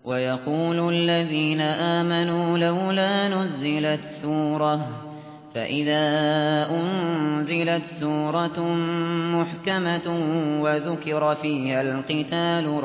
ويقول الذين آمنوا لولا نزلت سورة فإذا أنزلت سورة محكمة وذكر فيها القتال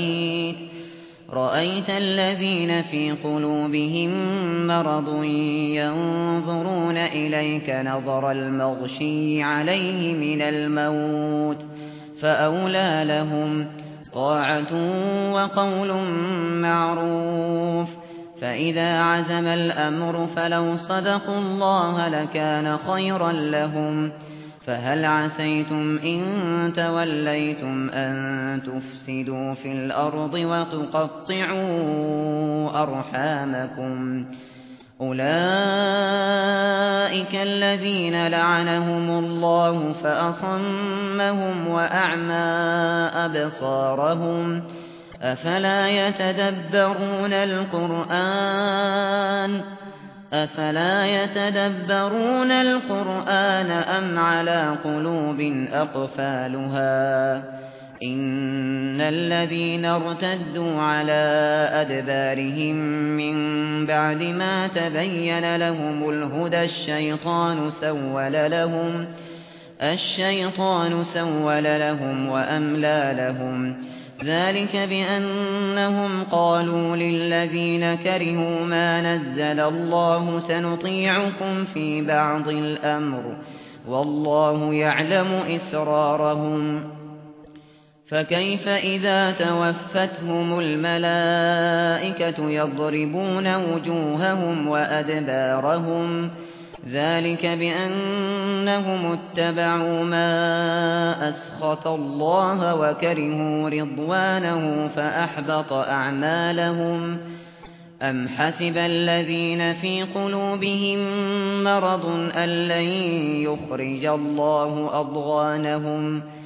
رأيت الذين في قلوبهم مرض ينظرون إليك نظر المغشي عليه من الموت فأولى لهم طاعة وقول معروف فإذا عزم الأمر فلو صدقوا الله لكان خيرا لهم فهل عسيتم إن توليتم أن تفسدوا في الأرض وتقطعوا أرحامكم أولئك الذين لعنهم الله فأصمهم وأعمى أبصارهم أفلا يتدبرون القرآن أم على قلوب أقفالها إن الذين ارتدوا على أدبارهم من بعد ما تبين لهم الهدى الشيطان سول لهم وأملى لهم ذلك بأنهم قالوا للذين كرهوا ما نزل الله سنطيعكم في بعض الأمر والله يعلم إسرارهم فكيف إذا توفتهم الملائكة يضربون وجوههم وأدبارهم ذلك بأنهم اتبعوا ما أسخط الله وكرهوا رضوانه فأحبط أعمالهم أم حسب الذين في قلوبهم مرض أن لن يخرج الله أضغانهم